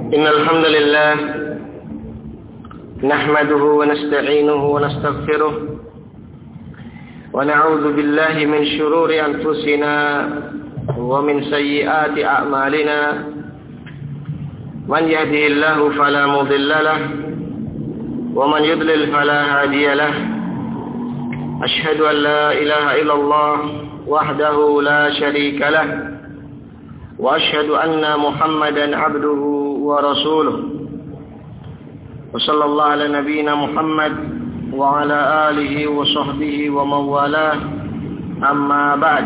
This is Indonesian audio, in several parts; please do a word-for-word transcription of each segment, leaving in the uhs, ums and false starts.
إن الحمد لله نحمده ونستعينه ونستغفره ونعوذ بالله من شرور أنفسنا ومن سيئات أعمالنا من يهده الله فلا مضل له ومن يضلل فلا هادي له أشهد أن لا إله إلا الله وحده لا شريك له وأشهد أن محمدا عبده ورسوله وصلى الله على نبينا محمد وعلى آله وصحبه ومن والاه أما بعد.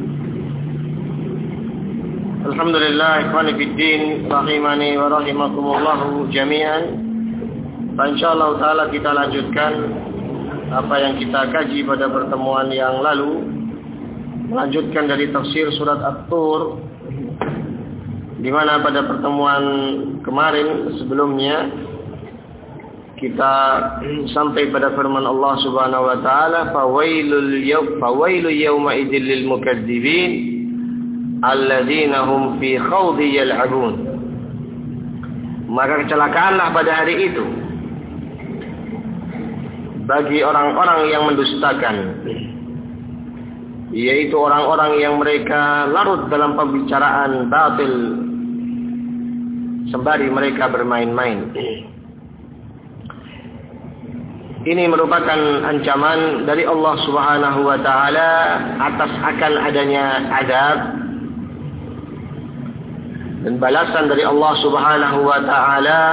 Alhamdulillah, ikhwani fiddin, rahimani wa rahimakumullahu jami'an. Insyaallah taala kita lanjutkan apa yang kita kaji pada pertemuan yang lalu, melanjutkan dari tafsir surat At-Tur, di mana pada pertemuan kemarin sebelumnya kita sampai pada firman Allah Subhanahu wa taala, fawailul yaum fawailul yauma idzil lil mukadzibin alladzina hum fi khawdi yal'abun. Maka kecelakaanlah pada hari itu bagi orang-orang yang mendustakan, yaitu orang-orang yang mereka larut dalam pembicaraan batil sembari mereka bermain-main. Ini merupakan ancaman dari Allah Subhanahu wa taala atas akan adanya azab dan balasan dari Allah Subhanahu wa taala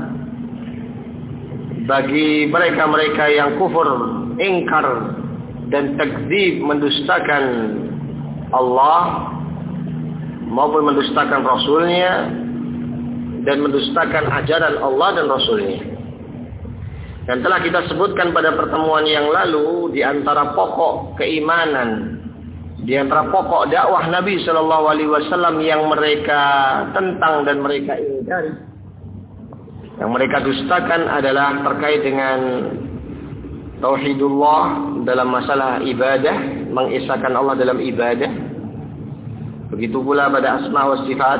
bagi mereka-mereka yang kufur, ingkar dan takdzib, mendustakan Allah maupun mendustakan Rasulnya dan mendustakan ajaran Allah dan Rasulnya. Dan telah kita sebutkan pada pertemuan yang lalu, di antara pokok keimanan, di antara pokok dakwah Nabi Shallallahu Alaihi Wasallam yang mereka tentang dan mereka ingkari, yang mereka dustakan adalah terkait dengan tauhidullah dalam masalah ibadah, mengesahkan Allah dalam ibadah. Begitu pula pada asma wa sifat.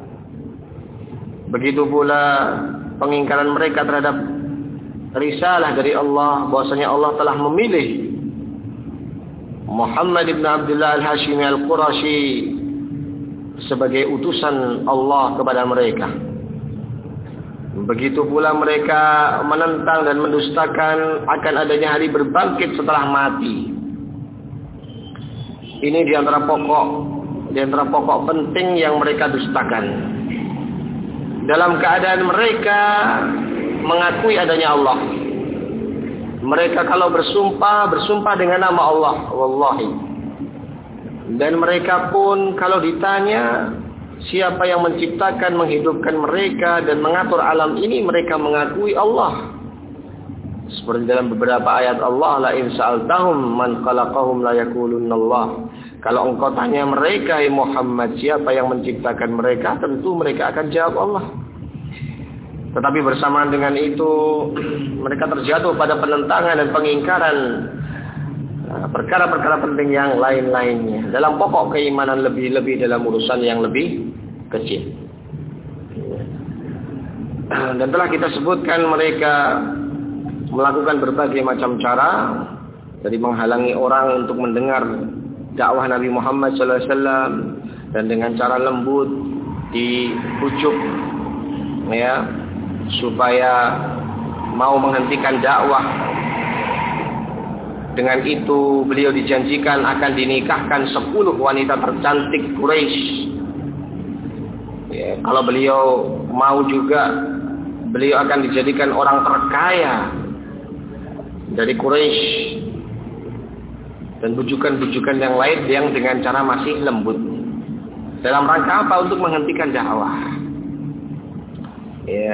Begitu pula pengingkaran mereka terhadap risalah dari Allah, bahwasanya Allah telah memilih Muhammad ibn Abdullah al-Hashimi al-Qurashi sebagai utusan Allah kepada mereka. Begitu pula mereka menentang dan mendustakan akan adanya hari berbangkit setelah mati. Ini di antara pokok, di antara pokok penting yang mereka dustakan. Dalam keadaan mereka mengakui adanya Allah. Mereka kalau bersumpah, bersumpah dengan nama Allah, wallahi. Dan mereka pun kalau ditanya siapa yang menciptakan, menghidupkan mereka dan mengatur alam ini, mereka mengakui Allah. Seperti dalam beberapa ayat Allah, la in sa'altahum man khalaqahum la yaqulunna Allah. Kalau engkau tanya mereka, hai Muhammad, siapa yang menciptakan mereka, tentu mereka akan jawab Allah. Tetapi bersamaan dengan itu, mereka terjatuh pada penentangan dan pengingkaran perkara-perkara penting yang lain-lainnya, dalam pokok keimanan, lebih-lebih dalam urusan yang lebih kecil. Dan telah kita sebutkan mereka melakukan berbagai macam cara, dari menghalangi orang untuk mendengar dakwah Nabi Muhammad shallallahu alaihi wasallam, dan dengan cara lembut dibujuk, ya, supaya mau menghentikan dakwah. Dengan itu beliau dijanjikan akan dinikahkan sepuluh wanita tercantik Quraisy. Ya, kalau beliau mau juga, beliau akan dijadikan orang terkaya dari Quraisy, dan bujukan-bujukan yang lain yang dengan cara masih lembut. Dalam rangka apa? Untuk menghentikan dakwah. Ya.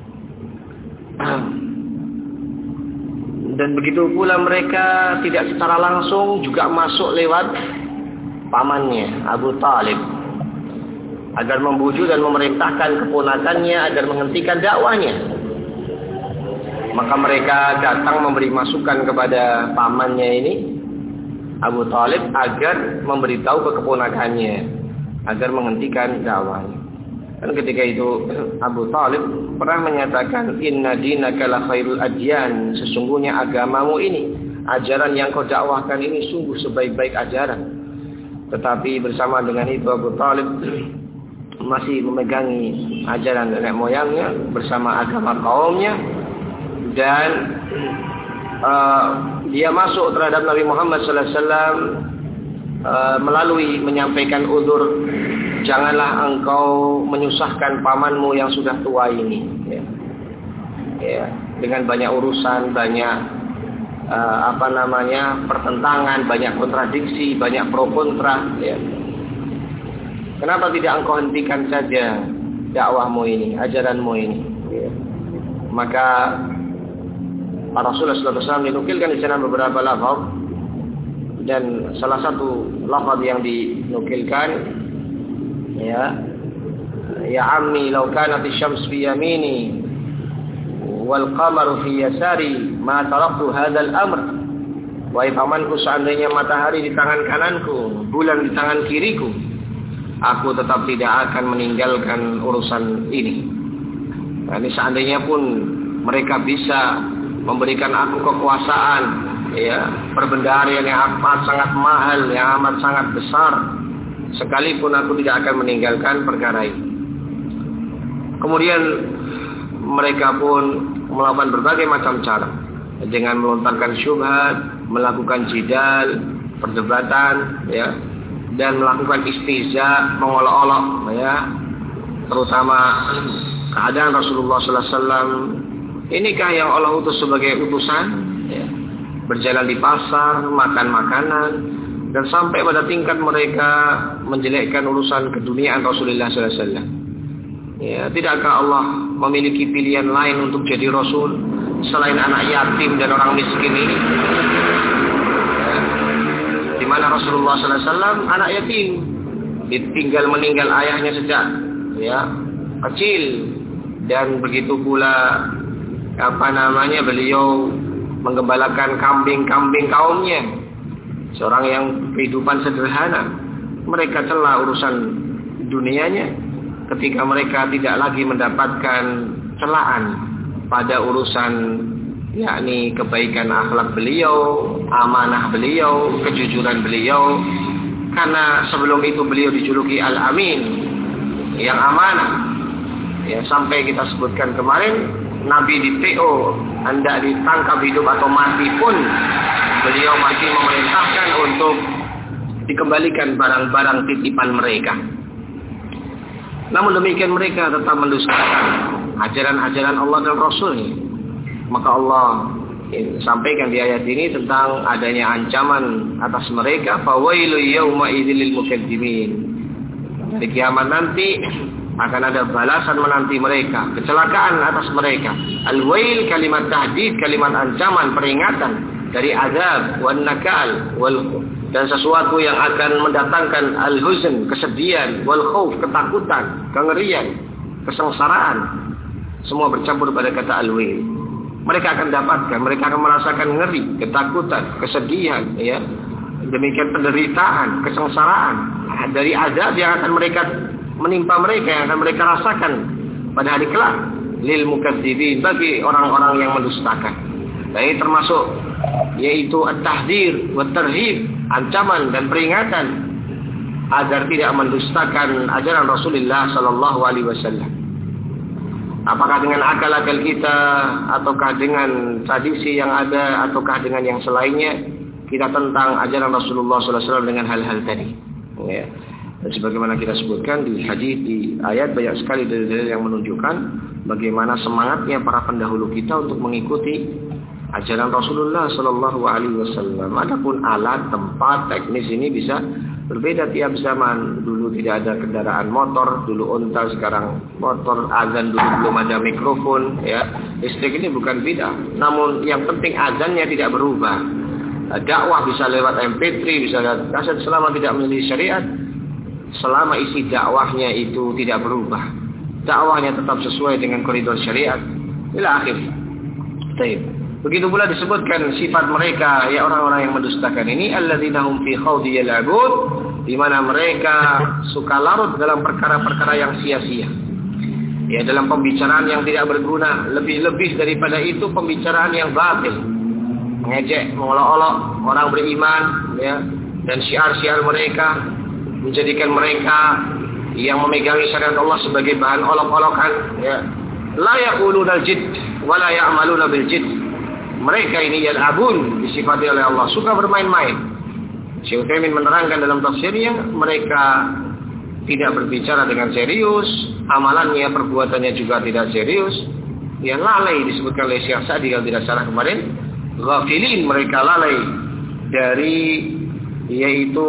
Dan begitu pula mereka tidak secara langsung juga masuk lewat pamannya Abu Talib, agar membujuk dan memerintahkan keponakannya agar menghentikan dakwahnya. Maka mereka datang memberi masukan kepada pamannya ini, Abu Talib, agar memberitahu ke keponakannya agar menghentikan dakwahnya. Dan ketika itu Abu Thalib pernah menyatakan, inna dinaka la khairul adyan, sesungguhnya agamamu ini, ajaran yang kau dakwahkan ini sungguh sebaik-baik ajaran. Tetapi bersama dengan itu Abu Thalib masih memegangi ajaran nenek moyangnya bersama agama kaumnya, dan uh, dia masuk terhadap Nabi Muhammad sallallahu alaihi wasallam uh, melalui menyampaikan udzur, janganlah engkau menyusahkan pamanmu yang sudah tua ini, ya. Ya, dengan banyak urusan, banyak uh, apa namanya pertentangan, banyak kontradiksi, banyak pro kontra, ya. Kenapa tidak engkau hentikan saja dakwahmu ini, ajaranmu ini, ya. Maka Rasulullah sallallahu alaihi wasallam dinukilkan di sana beberapa lafaz, dan salah satu lafaz yang dinukilkan, ya, ya ammi law kanat asy-syams fi yamini wal qamaru fi yasari ma taraktu hadzal amr. Wahai pamanku, seandainya matahari di tangan kananku, bulan di tangan kiriku, aku tetap tidak akan meninggalkan urusan ini. Nah, ini seandainya pun mereka bisa memberikan aku kekuasaan, ya, perbendaharian yang amat sangat mahal, yang amat sangat besar, sekalipun aku tidak akan meninggalkan perkara ini. Kemudian mereka pun melakukan berbagai macam cara, dengan melontarkan syubhat, melakukan jidal, perdebatan, ya, dan melakukan istihza, mengolok-olok, ya, terutama keadaan Rasulullah sallallahu alaihi wasallam. Inikah yang Allah utus sebagai utusan, ya, berjalan di pasar, makan makanan, dan sampai pada tingkat mereka menjelekkan urusan keduniaan Rasulullah sallallahu alaihi wasallam. Ya, tidakkah Allah memiliki pilihan lain untuk jadi Rasul selain anak yatim dan orang miskin ini? Ya, di mana Rasulullah sallallahu alaihi wasallam anak yatim, ditinggal meninggal ayahnya sejak, ya, kecil, dan begitu pula apa namanya beliau menggembalakan kambing-kambing kaumnya, seorang yang kehidupan sederhana. Mereka celah urusan dunianya ketika mereka tidak lagi mendapatkan celaan pada urusan, yakni kebaikan akhlak beliau, amanah beliau, kejujuran beliau. Karena sebelum itu beliau dijuluki Al-Amin, yang amanah. Ya, sampai kita sebutkan kemarin, Nabi di T O, hendak ditangkap hidup atau mati pun, beliau masih memerintahkan untuk dikembalikan barang-barang titipan mereka. Namun demikian mereka tetap mendustakan ajaran-ajaran Allah dan Rasul-Nya. Maka Allah sampaikan di ayat ini tentang adanya ancaman atas mereka, fawailu yauma idzil lil mukadzimin. Di kiamat nanti akan ada balasan menanti mereka, kecelakaan atas mereka. Al-wail kalimat tahdid, kalimat ancaman, peringatan dari azab, wan nakal, wal, dan sesuatu yang akan mendatangkan al-huzn, kesedihan, wal khauf, ketakutan, kengerian, kesengsaraan. Semua bercampur pada kata al-wail. Mereka akan dapatkan, mereka akan merasakan ngeri, ketakutan, kesedihan, ya. Demikian penderitaan, kesengsaraan dari azab yang akan mereka menimpa mereka, yang akan mereka rasakan pada hari kelak, lil mukadzibin, bagi orang-orang yang mendustakan. Dan ini termasuk yaitu at-tahdzir wa tarhib, ancaman dan peringatan agar tidak mendustakan ajaran Rasulullah sallallahu alaihi wasallam. Apakah dengan akal-akal kita, ataukah dengan tradisi yang ada, ataukah dengan yang selainnya, kita tentang ajaran Rasulullah sallallahu alaihi wasallam dengan hal-hal tadi, ya. Dan sebagaimana kita sebutkan di hadis, di ayat, banyak sekali dalil-dalil yang menunjukkan bagaimana semangatnya para pendahulu kita untuk mengikuti ajaran Rasulullah sallallahu alaihi wasallam. Adapun alat, tempat, teknis ini bisa berbeda tiap zaman. Dulu tidak ada kendaraan motor, dulu unta, sekarang motor. Azan dulu belum ada mikrofon, ya. Listrik ini bukan bid'ah. Namun yang penting azannya tidak berubah. Dakwah bisa lewat M P tiga, bisa lewat kaset, selama tidak menjadi syariat. Selama isi dakwahnya itu tidak berubah, dakwahnya tetap sesuai dengan koridor syariat, ila akhir. Baik. Begitu pula disebutkan sifat mereka, ya, orang-orang yang mendustakan ini, alladzina hum fi khawdi yal'abun, di mana mereka suka larut dalam perkara-perkara yang sia-sia. ya dalam pembicaraan yang tidak berguna, lebih-lebih daripada itu pembicaraan yang batil, mengejek, mengolok-olok orang beriman, ya, dan syiar-syiar mereka menjadikan mereka yang memegangi syariat Allah sebagai bahan olok-olokan, ya. La yaquluna al-jidd wa la ya'maluna bil-jidd. Mereka ini yal'abun, disifati oleh Allah, suka bermain-main. Syekh Utsaimin menerangkan dalam tafsirnya, mereka tidak berbicara dengan serius, amalannya, perbuatannya juga tidak serius. Yang lalai disebutkan oleh Syekh Sa'di kalau tidak salah kemarin, ghafilin, mereka lalai dari yaitu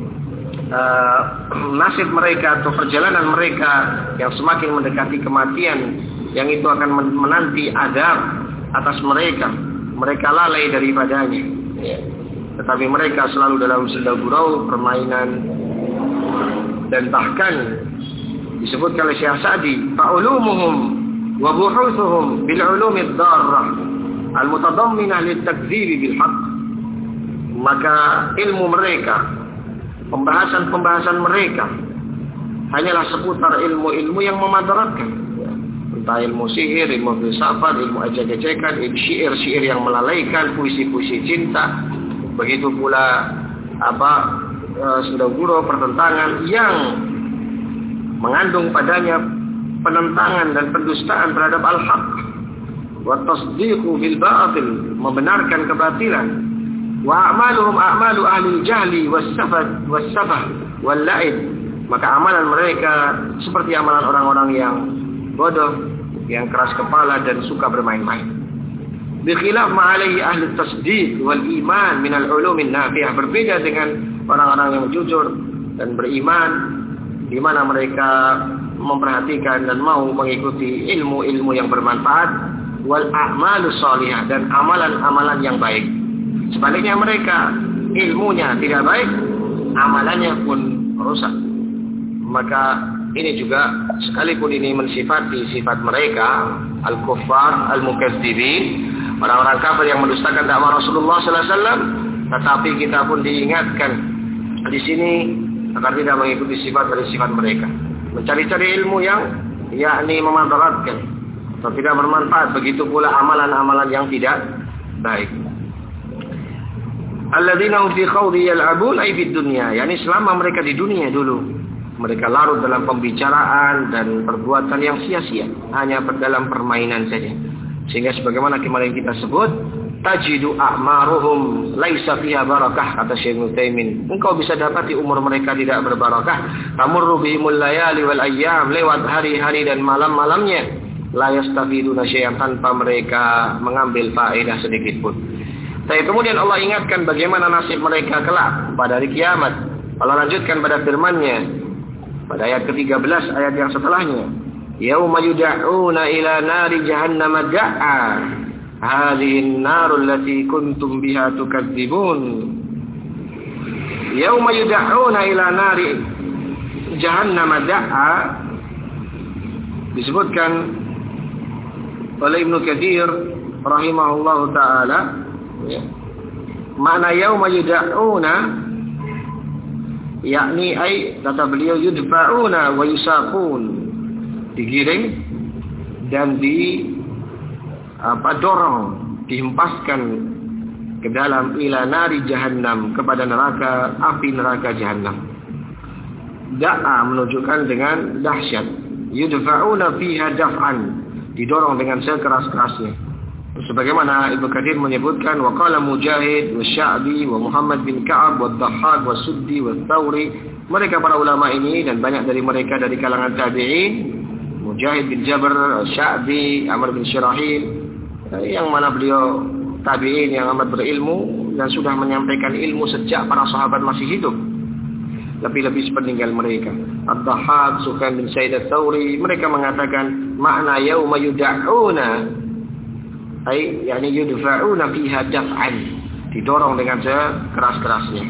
uh, nasib mereka atau perjalanan mereka yang semakin mendekati kematian, yang itu akan menanti azab atas mereka. Mereka lalai daripadanya, ya. Tetapi mereka selalu dalam senda gurau, permainan, dan bahkan disebutkan oleh Syekh Sa'di, fa'ulumuhum wa buhuthuhum bil ulumid darrah al-mutadamminah litakdzibi bil haqq. Maka ilmu mereka, pembahasan-pembahasan mereka hanyalah seputar ilmu-ilmu yang memadaratkan. Entah ilmu sihir, ilmu filsafat, ilmu ejek-ejekan, syair-syair yang melalaikan, puisi-puisi cinta, begitu pula apa sudah guru pertentangan yang mengandung padanya penentangan dan pendustaan terhadap al-haq, wa tasdiqu bil batil, membenarkan kebatilan, wa a'maluhum a'malu ahli jahli was-safah was-safah wal-la'ib. Maka amalan mereka seperti amalan orang-orang yang bodoh, yang keras kepala dan suka bermain-main. Bikhilaf ma'alaihi ahli tasdiq wal iman min al-ulumin nafi'ah, berbeda dengan orang-orang yang jujur dan beriman, di mana mereka memperhatikan dan mau mengikuti ilmu-ilmu yang bermanfaat, wal a'malu shalihah, dan amalan-amalan yang baik. Sebaliknya mereka ilmunya tidak baik, amalannya pun rusak. Maka ini juga sekalipun ini mensifati sifat mereka, al-kuffar, al-mukadzibin, orang-orang kafir yang mendustakan dakwah Rasulullah sallallahu alaihi wasallam, tetapi kita pun diingatkan di sini agar tidak mengikuti sifat dari sifat mereka, mencari-cari ilmu yang yakni memadaratkan atau tidak bermanfaat, begitu pula amalan-amalan yang tidak baik. Alladzina hum fi khawdi yal'abun ay fid dunya, yakni selama mereka di dunia dulu mereka larut dalam pembicaraan dan perbuatan yang sia-sia, hanya dalam permainan saja. Sehingga sebagaimana kemarin kita sebut, tajidu a'maruhum laisa fiha barakah, kata Syekh Utsaimin. Engkau bisa dapati umur mereka tidak berbarakah. Tamurru bihimul layali wal ayyam, lewat hari-hari dan malam-malamnya, la yastafiduna syai'an, tanpa mereka mengambil faedah sedikit pun. Tapi kemudian Allah ingatkan bagaimana nasib mereka kelak pada hari kiamat. Allah lanjutkan pada firman-Nya pada ayat ke tiga belas, ayat yang setelahnya, yauma yud'auna ila nari jahannam da'a hadhihi an-narul lati kuntum biha tukadzibun. Yauma yud'auna ila nari jahannam da'a disebutkan oleh Ibnu Katsir rahimahullahu taala, ya. Makna yauma yud'auna yakni ay, kata beliau, yudfa'una wa yusaqun, digiring dan di apa dorong, dihempaskan ke dalam ila nari jahannam, kepada neraka, api neraka jahannam. Da'a menunjukkan dengan dahsyat, yudfa'una fiha daf'an, didorong dengan sekeras-kerasnya. Sebagaimana Ibnu Katsir menyebutkan, wa qala Mujahid wa Sya'bi wa Muhammad bin Ka'ab wa Dhahhak wa Suddi wa Thawri, mereka para ulama ini dan banyak dari mereka dari kalangan tabi'in, Mujahid bin Jabr, Sya'bi, Amr bin Syirahil, yang mana beliau tabi'in yang amat berilmu dan sudah menyampaikan ilmu sejak para sahabat masih hidup, lebih-lebih sepeninggal mereka. Ad-Dhahhak, Sufyan bin Sa'id Ats-Tsauri, mereka mengatakan makna yauma yud'auna ay yakni yudfa'una fiha daf'an, didorong dengan sekeras-kerasnya.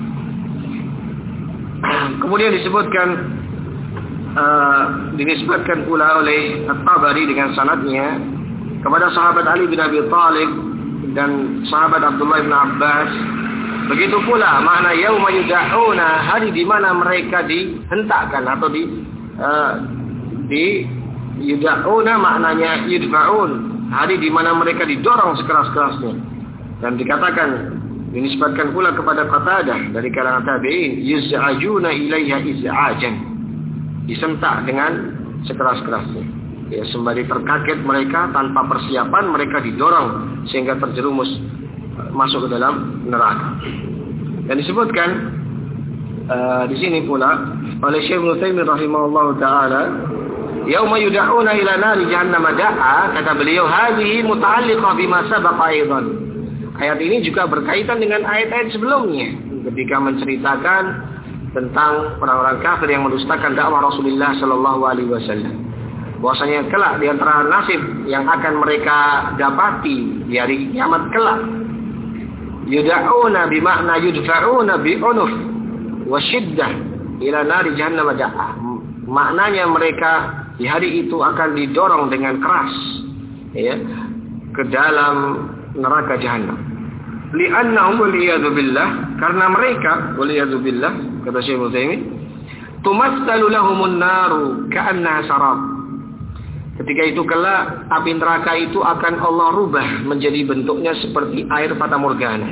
Kemudian disebutkan uh, dinisbatkan pula oleh At-Tabari dengan sanadnya kepada sahabat Ali bin Abi Thalib dan sahabat Abdullah bin Abbas. Begitu pula makna yauma yud'auna, hari di mana mereka dihentakkan atau di uh, di Yud'auna maknanya yudfa'un, hari di mana mereka didorong sekeras-kerasnya. Dan dikatakan, dinisbatkan pula kepada Qatadah dari kalangan tabi'in, yuz'ajuna ilaiha iz'ajan, disentak dengan sekeras-kerasnya. Ya, sembari terkaget mereka tanpa persiapan, mereka didorong sehingga terjerumus masuk ke dalam neraka. Dan disebutkan uh, di sini pula oleh Syekh Ibnu Taimiyah rahimahullahu taala, yauma yud'auna ila nari jahannam da'a, kata beliau, hadhihi muta'alliqah bima sabaqa aidan. Ayat ini juga berkaitan dengan ayat-ayat sebelumnya ketika menceritakan tentang orang-orang kafir yang mendustakan dakwah Rasulullah sallallahu alaihi wasallam. Bahwasanya kelak di antara nasib yang akan mereka dapati di hari kiamat kelak, yud'auna bimakna yudfa'una bi'unuf wa syiddah ila nari jahannam da'a. Maknanya mereka di hari itu akan didorong dengan keras, ya, ke dalam neraka jahanam. Li'annahum waliyadu billah, karena mereka waliyadu billah, kata Syekh Utsaimin, tumassalu lahumun naru ka'annaha sarab. Ketika itu kelak api neraka itu akan Allah rubah menjadi bentuknya seperti air fata morgana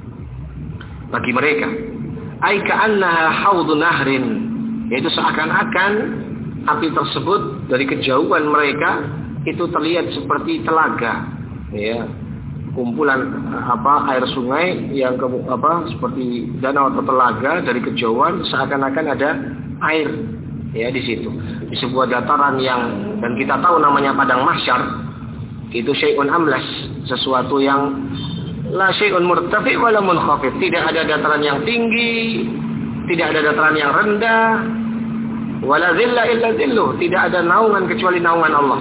bagi mereka. Ai ka'annaha haudun nahrin, yaitu seakan-akan api tersebut dari kejauhan mereka itu terlihat seperti telaga, ya, kumpulan apa air sungai yang ke, apa seperti danau atau telaga dari kejauhan, seakan-akan ada air, ya, di situ, di sebuah dataran yang, dan kita tahu namanya padang mahsyar, itu syai'un amlas, sesuatu yang la syai'un murtafi wala munkhafid, tidak ada dataran yang tinggi, tidak ada dataran yang rendah, wala dhilla illa dhilluh, tidak ada naungan kecuali naungan Allah.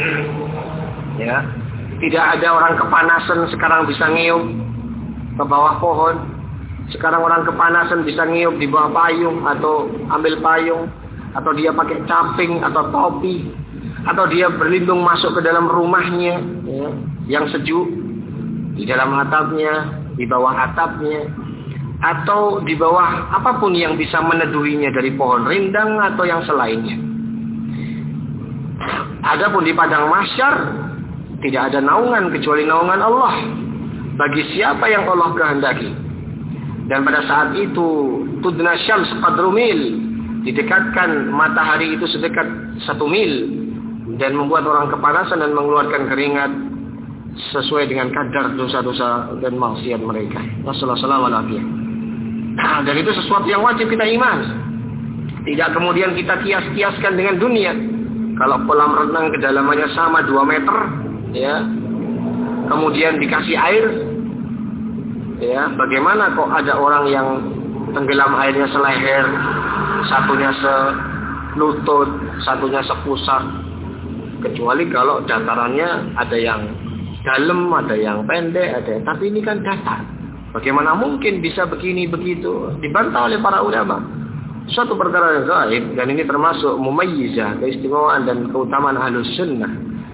Ya, tidak ada orang kepanasan sekarang bisa ngiyup ke bawah pohon, sekarang orang kepanasan bisa ngiyup di bawah payung atau ambil payung, atau dia pakai caping atau topi, atau dia berlindung masuk ke dalam rumahnya, ya, yang sejuk, di dalam atapnya, di bawah atapnya, atau di bawah apapun yang bisa meneduhinya dari pohon rindang atau yang selainnya. Adapun di padang mahsyar tidak ada naungan kecuali naungan Allah bagi siapa yang Allah kehendaki. Dan pada saat itu tudna syams qadru mil, didekatkan matahari itu sedekat satu mil, dan membuat orang kepanasan dan mengeluarkan keringat sesuai dengan kadar dosa-dosa dan maksiat mereka. Wassalamualaikum warahmatullahi wabarakatuh. Dan itu sesuatu yang wajib kita iman. Tidak kemudian kita kias-kiaskan dengan dunia. Kalau kolam renang kedalamannya sama dua meter, ya, kemudian dikasih air, ya, bagaimana kok ada orang yang tenggelam airnya seleher, satunya selutut, satunya sepusat. Kecuali kalau datarannya ada yang dalam, ada yang pendek, ada yang, tapi ini kan datar. Bagaimana mungkin bisa begini begitu? Dibantah oleh para ulama. Suatu perkara yang gaib, dan ini termasuk mumayyizah, keistimewaan dan keutamaan ahlus sunnah.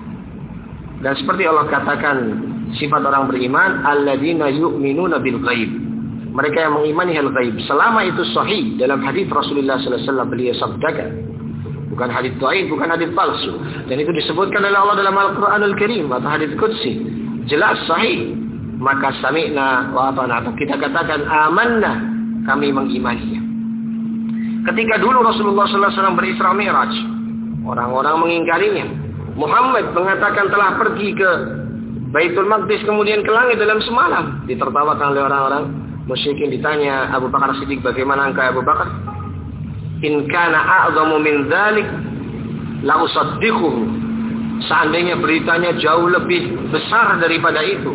Dan seperti Allah katakan sifat orang beriman, alladzina yu'minuna bil ghaib. Mereka yang mengimani hal gaib. Selama itu sahih dalam hadis Rasulullah sallallahu alaihi wasallam beliau sabdakan. Bukan hadis dhaif, bukan hadis palsu. Dan itu disebutkan oleh Allah dalam Al-Qur'anul Karim atau hadis qudsi. Jelas sahih. Maka sami'na wa ata'na. Kita katakan amanna, kami mengimaninya. Ketika dulu Rasulullah sallallahu alaihi wasallam berisra mi'raj, orang-orang mengingkarinya. Muhammad mengatakan telah pergi ke Baitul Maqdis kemudian ke langit dalam semalam. Ditertawakan oleh orang-orang musyrikin. Ditanya Abu Bakar Siddiq, bagaimana engkau Abu Bakar? In kana a'zamu min dzalik la usaddiquhu. Seandainya beritanya jauh lebih besar daripada itu,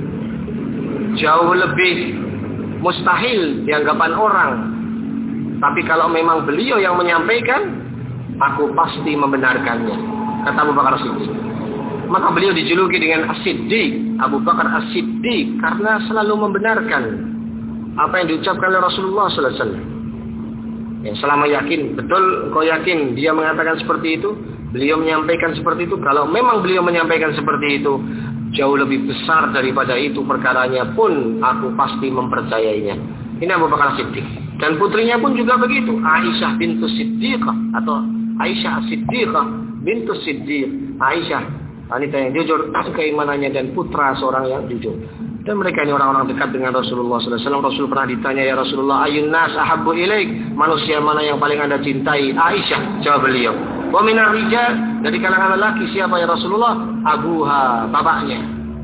jauh lebih mustahil di anggapan orang, tapi kalau memang beliau yang menyampaikan, aku pasti membenarkannya, kata Abu Bakar As-Siddiq. Maka beliau dijuluki dengan As-Siddiq, Abu Bakar As-Siddiq, karena selalu membenarkan apa yang diucapkan oleh Rasulullah sallallahu alaihi wasallam. Ya, selama yakin, betul kau yakin dia mengatakan seperti itu, beliau menyampaikan seperti itu, kalau memang beliau menyampaikan seperti itu, jauh lebih besar daripada itu perkaranya pun, aku pasti mempercayainya. Ini Abu Bakar Siddiq. Dan putrinya pun juga begitu, Aisyah bintu Siddiqah atau Aisyah Siddiqah bintus Siddiq, Aisyah, wanita yang jujur, keimanannya dan putra seorang yang jujur. Dan mereka ini orang-orang dekat dengan Rasulullah sallallahu alaihi wasallam. Rasul pernah ditanya, ya Rasulullah, ayun nas ahabbu ilaik, manusia mana yang paling Anda cintai? Aisyah, jawab beliau. Wa minar rijal, dari kalangan lelaki siapa ya Rasulullah? Abuha, bapaknya.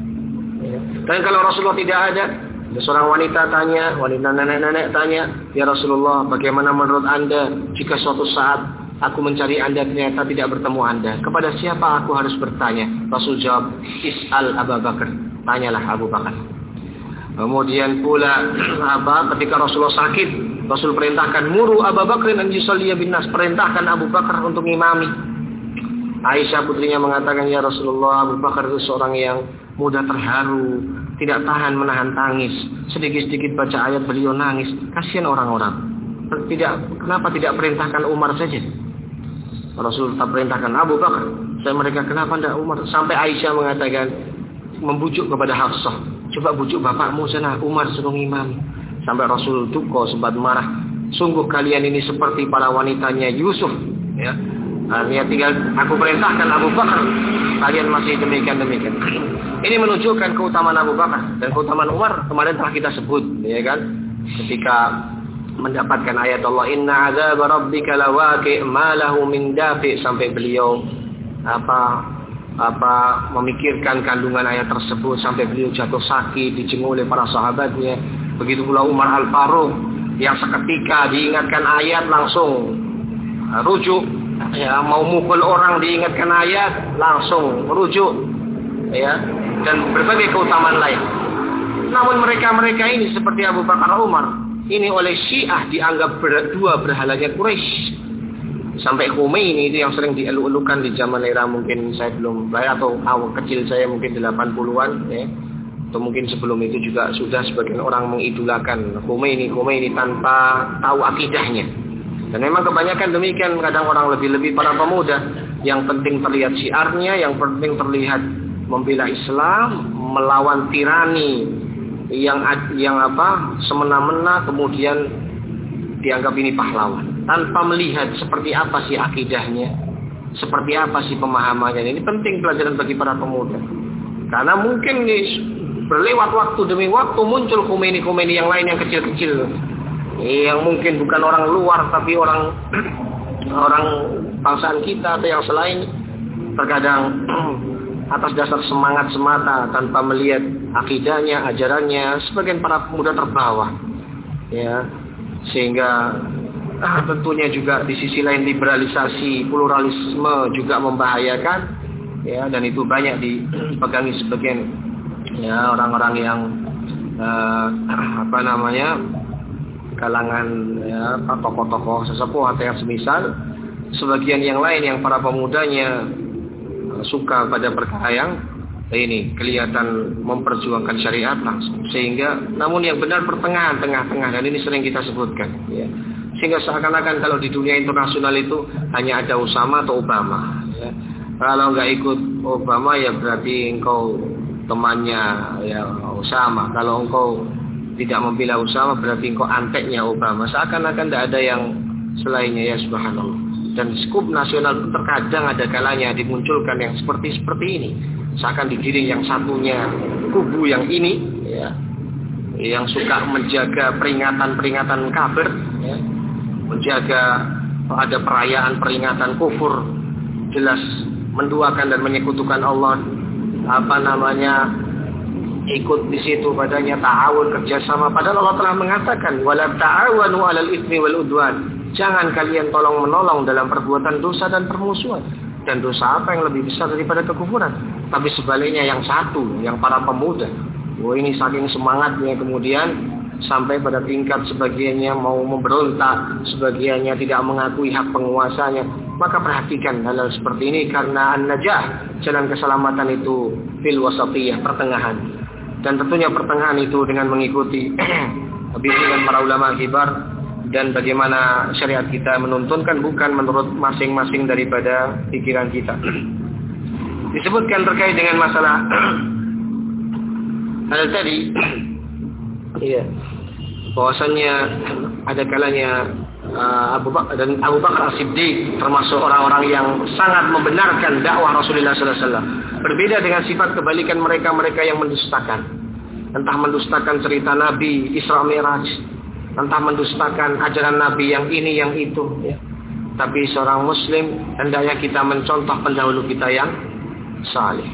Dan kalau Rasulullah tidak ada, seorang wanita tanya, wanita nenek-nenek tanya, ya Rasulullah, bagaimana menurut Anda jika suatu saat aku mencari Anda ternyata tidak bertemu Anda? Kepada siapa aku harus bertanya? Rasul jawab, Is'al Abu Bakar, tanyalah Abu Bakar. Kemudian pula apa? Ketika Rasulullah sakit, Rasul perintahkan muru Abu Bakar an yusalliya bin nas, perintahkan Abu Bakar untuk imami. Aisyah putrinya mengatakan, ya Rasulullah, Abu Bakar itu seorang yang mudah terharu, tidak tahan menahan tangis. Sedikit-sedikit baca ayat beliau nangis. Kasihan orang-orang. Tidak, kenapa tidak perintahkan Umar saja? Rasul tak perintahkan Abu Bakar. Saya mereka, kenapa tidak Umar? Sampai Aisyah mengatakan, membujuk kepada Hafsah, coba bujuk bapakmu sana, Umar suruh imam. Sampai Rasul duka sempat marah. Sungguh kalian ini seperti para wanitanya Yusuf, ya. Artinya tinggal aku perintahkan Abu Bakar, kalian masih demikian-demikian. Ini menunjukkan keutamaan Abu Bakar dan keutamaan Umar kemarin telah kita sebut, ya kan? Ketika mendapatkan ayat Allah, inna azab rabbika lawaqi' ma lahu min dafi', sampai beliau apa apa memikirkan kandungan ayat tersebut sampai beliau jatuh sakit dijenguk oleh para sahabatnya. Begitu pula Umar Al-Faruq yang seketika diingatkan ayat langsung rujuk, ya, mau mukul orang diingatkan ayat langsung rujuk, ya, dan berbagai keutamaan lain. Namun mereka-mereka ini seperti Abu Bakar, Umar, ini oleh Syiah dianggap berdua berhalanya Quraisy. Sampai Khomeini itu yang sering dielu-elukan di zaman era mungkin saya belum lahir atau awal kecil saya mungkin delapan puluhan, ya. Atau mungkin sebelum itu juga sudah sebagian orang mengidolakan Khomeini, Khomeini tanpa tahu akidahnya. Dan memang kebanyakan demikian, kadang orang lebih-lebih para pemuda yang penting terlihat syiarnya, yang penting terlihat membela Islam, melawan tirani yang yang apa semena-mena, kemudian dianggap ini pahlawan tanpa melihat seperti apa sih akidahnya, seperti apa sih pemahamannya. Ini penting pelajaran bagi para pemuda, karena mungkin nih, berlewat waktu demi waktu muncul Khomeini-Khomeini yang lain yang kecil-kecil, yang mungkin bukan orang luar tapi orang orang bangsaan kita atau yang selain, terkadang atas dasar semangat semata tanpa melihat akidahnya, ajarannya, sebagian para pemuda terbawa, ya, sehingga ah, tentunya juga di sisi lain liberalisasi, pluralisme juga membahayakan, ya, dan itu banyak dipegangi sebagian, ya, orang-orang yang uh, apa namanya kalangan, ya, tokoh-tokoh sesepuh atau yang semisal. Sebagian yang lain yang para pemudanya suka pada perkara yang ini kelihatan memperjuangkan syariat langsung, sehingga namun yang benar pertengahan, tengah-tengah, dan ini sering kita sebutkan, ya. Sehingga seakan-akan kalau di dunia internasional itu hanya ada Usama atau Obama, ya. Kalau nggak ikut Obama ya berarti engkau temannya, ya, Usama. Kalau engkau tidak membela Usama berarti engkau anteknya Obama. Seakan-akan tidak ada yang selainnya, ya subhanallah. Dan skup nasional terkadang ada kalanya dimunculkan yang seperti-seperti ini. Seakan digiring yang satunya kubu yang ini, ya, yang suka menjaga peringatan-peringatan kafir, ya, menjaga ada perayaan peringatan kufur, jelas menduakan dan menyekutukan Allah, apa namanya, ikut di situ padanya, ta'awun, kerjasama. Padahal Allah telah mengatakan wala ta'awanu 'alal itsmi wal udwan. Jangan kalian tolong menolong dalam perbuatan dosa dan permusuhan. Dan dosa apa yang lebih besar daripada kekufuran? Tapi sebaliknya yang satu, yang para pemuda, wah, ini saking semangatnya kemudian sampai pada tingkat sebagiannya mau memberontak, sebagiannya tidak mengakui hak penguasanya. Maka perhatikan hal-hal seperti ini, karena an-najah, jalan keselamatan itu fil wasatiyah, pertengahan. Dan tentunya pertengahan itu dengan mengikuti bimbingan para ulama kibar, dan bagaimana syariat kita menuntunkan, bukan menurut masing-masing daripada pikiran kita. Disebutkan terkait dengan masalah hal tadi, iya, bahwasannya ada kalanya uh, Abu Bakar dan Abu Bakar As-Siddiq termasuk orang-orang yang sangat membenarkan dakwah Rasulullah sallallahu alaihi wasallam. Berbeda dengan sifat kebalikan mereka-mereka yang mendustakan. Entah mendustakan cerita Nabi Isra Mi'raj, entah mendustakan ajaran Nabi yang ini yang itu, ya. Tapi seorang muslim hendaknya kita mencontoh pendahulu kita yang saleh.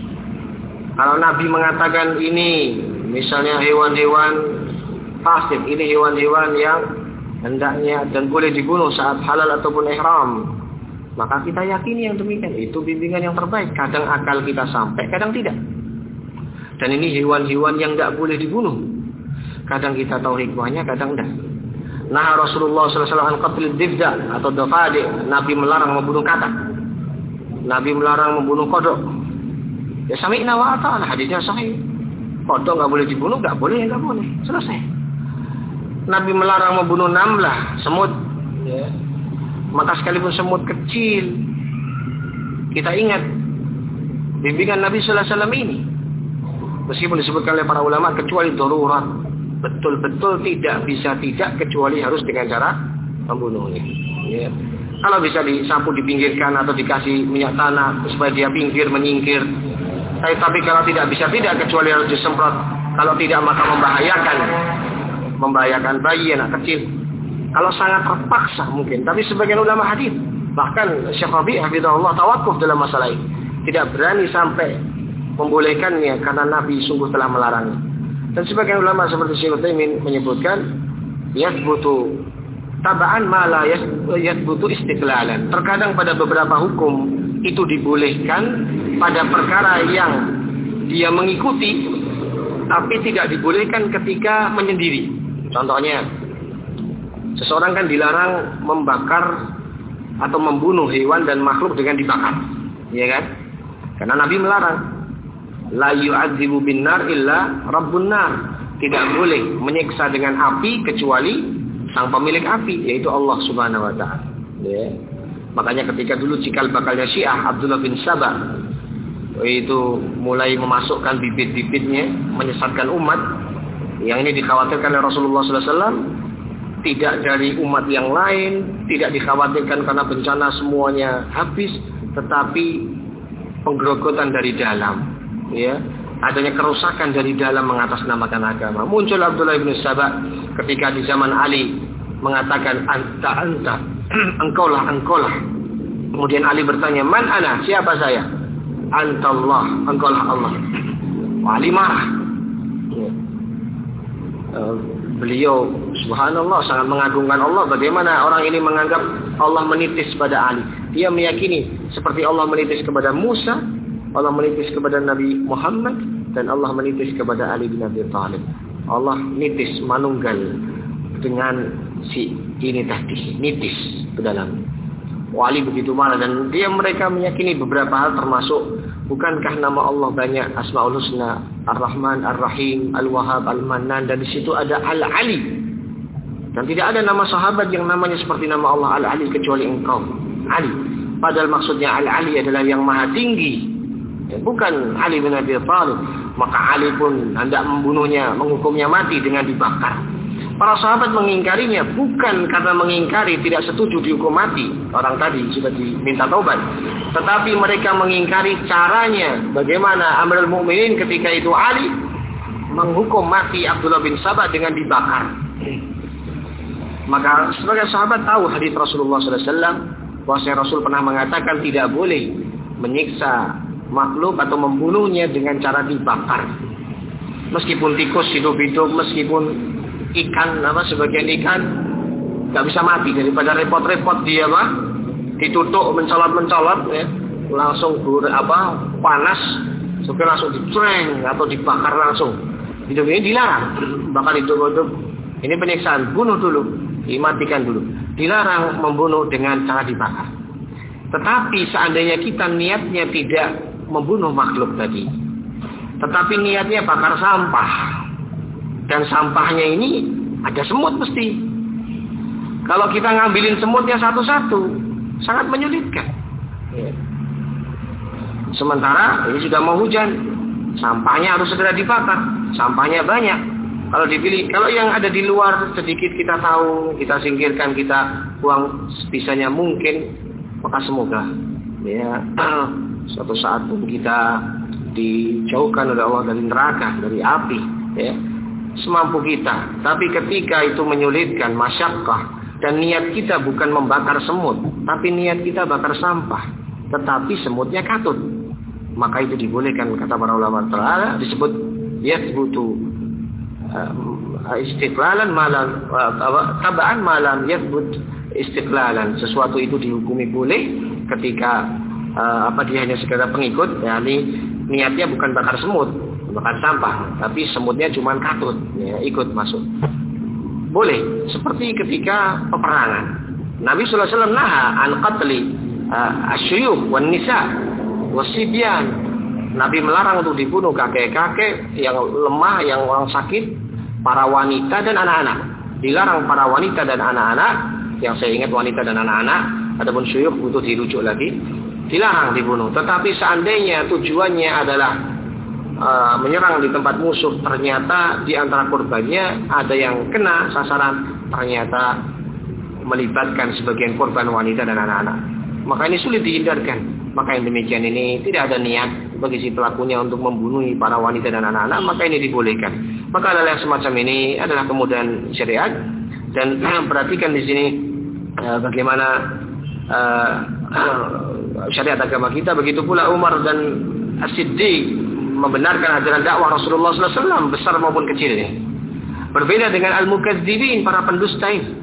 Kalau Nabi mengatakan ini misalnya hewan-hewan fasik, ini hewan-hewan yang hendaknya dan boleh dibunuh saat halal ataupun ihram, maka kita yakini yang demikian. Itu bimbingan yang terbaik. Kadang akal kita sampai, kadang tidak. Dan ini hewan-hewan yang tidak boleh dibunuh. Kadang kita tahu hikmahnya, kadang tidak. Nah, Rasulullah sallallahu alaihi wasallam qatl difda atau dafadi. Nabi melarang membunuh katak. Nabi melarang membunuh kodok. Ya sami'na wa ata'na, hadisnya sahih. Kodok nggak boleh dibunuh, nggak boleh, nggak boleh. Selesai. Nabi melarang membunuh namlah, semut. Ya. Maka sekalipun semut kecil, kita ingat bimbingan Nabi sallallahu alaihi wasallam ini. Meskipun disebutkan oleh para ulama kecuali darurat, betul-betul tidak bisa tidak kecuali harus dengan cara membunuhnya. Ya. Kalau bisa disapu, dipinggirkan atau dikasih minyak tanah supaya dia pinggir menyingkir. Tapi, tapi kalau tidak bisa tidak kecuali harus disemprot. Kalau tidak maka membahayakan, membahayakan bayi anak kecil. Kalau sangat terpaksa mungkin. Tapi sebagian ulama hadis, bahkan Syekh Rabi' hafizahullah tawakuf dalam masalah ini, tidak berani sampai membolehkannya karena Nabi sungguh telah melarangnya. Dan sebagian ulama seperti Syekh Utsaimin menyebutkan yathbutu taba'an ma la yathbutu istiqlalan. Terkadang pada beberapa hukum itu dibolehkan pada perkara yang dia mengikuti, tapi tidak dibolehkan ketika menyendiri. Contohnya, seseorang kan dilarang membakar atau membunuh hewan dan makhluk dengan dibakar, ya kan? Karena Nabi melarang. La yu'adzibu bin nar illa rabbun nar. Tidak boleh menyiksa dengan api kecuali sang pemilik api, yaitu Allah Subhanahu wa taala. Ya. Makanya ketika dulu cikal bakalnya Syiah Abdullah bin Sabah itu mulai memasukkan bibit-bibitnya menyesatkan umat, yang ini dikhawatirkan oleh Rasulullah sallallahu alaihi wasallam, tidak dari umat yang lain, tidak dikhawatirkan karena bencana semuanya habis, tetapi penggerogotan dari dalam. Ya, adanya kerusakan dari dalam mengatasnamakan agama. Muncul Abdullah bin Sabah ketika di zaman Ali mengatakan anta anta, engkaulah engkaulah. Kemudian Ali bertanya, man ana, siapa saya? Antallah, engkaulah Allah. Ali marah. Ya. Uh, beliau subhanallah sangat mengagungkan Allah. Bagaimana orang ini menganggap Allah menitis pada Ali? Dia meyakini seperti Allah menitis kepada Musa, Allah menitis kepada Nabi Muhammad, dan Allah menitis kepada Ali bin Abi Thalib. Allah nitis manunggal dengan si ini tadi, nitis ke dalam. Wali begitu marah, dan dia mereka meyakini beberapa hal, termasuk bukankah nama Allah banyak Asmaul Husna, Ar-Rahman, Ar-Rahim, Al-Wahhab, Al-Mannan, dan di situ ada Al-Ali. Dan tidak ada nama sahabat yang namanya seperti nama Allah Al-Ali kecuali engkau, Ali. Padahal maksudnya Al-Ali adalah yang maha tinggi, bukan Ali bin Abi Thalib. Maka Ali pun hendak membunuhnya, menghukumnya mati dengan dibakar. Para sahabat mengingkarinya bukan karena mengingkari tidak setuju dihukum mati, orang tadi sudah diminta taubat, tetapi mereka mengingkari caranya. Bagaimana Amirul Mukminin ketika itu Ali menghukum mati Abdullah bin Sabah dengan dibakar. Maka sebagai sahabat tahu hadis Rasulullah sallallahu alaihi wasallam bahwa Rasul pernah mengatakan tidak boleh menyiksa makhluk atau membunuhnya dengan cara dibakar. Meskipun tikus hidup-hidup, meskipun ikan, apa sebagian ikan nggak bisa mati, daripada repot-repot dia mah ditutup mencolot-mencolot, ya, langsung gur apa panas, supaya langsung dicreng atau dibakar langsung. Hidup ini dilarang, bakar hidup-hidup. Ini penyiksaan, bunuh dulu, dimatikan dulu. Dilarang membunuh dengan cara dibakar. Tetapi seandainya kita niatnya tidak membunuh makhluk tadi, tetapi niatnya bakar sampah, dan sampahnya ini ada semut mesti. Kalau kita ngambilin semutnya satu-satu, sangat menyulitkan. Sementara ini sudah mau hujan, sampahnya harus segera dibakar, sampahnya banyak. Kalau dipilih, kalau yang ada di luar sedikit kita tahu, kita singkirkan, kita buang sebisanya mungkin, maka semoga ya suatu saat pun kita dijauhkan oleh Allah dari neraka, dari api, ya, semampu kita. Tapi ketika itu menyulitkan, masyakkah, dan niat kita bukan membakar semut, tapi niat kita bakar sampah, tetapi semutnya katut, maka itu dibolehkan, kata para ulama ta'ala, disebut yathbutu istiqlalan malam tabaan malam yathbut istiqlalan. Sesuatu itu dihukumi boleh ketika uh, apa dia hanya sekedar pengikut, yakni niatnya bukan bakar semut, bakar sampah, tapi semutnya cuma katut, ya, ikut masuk. Boleh. Seperti ketika peperangan, Nabi sallallahu alaihi wasallam naha an qatli uh, asyuyukh wan nisa wasibyan. Nabi melarang untuk dibunuh kakek-kakek yang lemah, yang orang sakit, para wanita dan anak-anak. Dilarang para wanita dan anak-anak, yang saya ingat wanita dan anak-anak, adapun syuyukh butuh dirujuk lagi, dilarang dibunuh. Tetapi seandainya tujuannya adalah uh, menyerang di tempat musuh, ternyata di antara korbannya ada yang kena sasaran, ternyata melibatkan sebagian korban wanita dan anak-anak, maka ini sulit dihindarkan. Maka yang demikian ini tidak ada niat bagi si pelakunya untuk membunuh para wanita dan anak-anak, maka ini dibolehkan. Maka hal yang semacam ini adalah kemudahan syariat. Dan perhatikan di sini uh, bagaimana uh, uh, syariat agama kita. Begitu pula Umar dan As-Siddiq membenarkan ajaran dakwah Rasulullah sallallahu alaihi wasallam, besar maupun kecil. Berbeda dengan al-mukadzibin, para pendusta ini.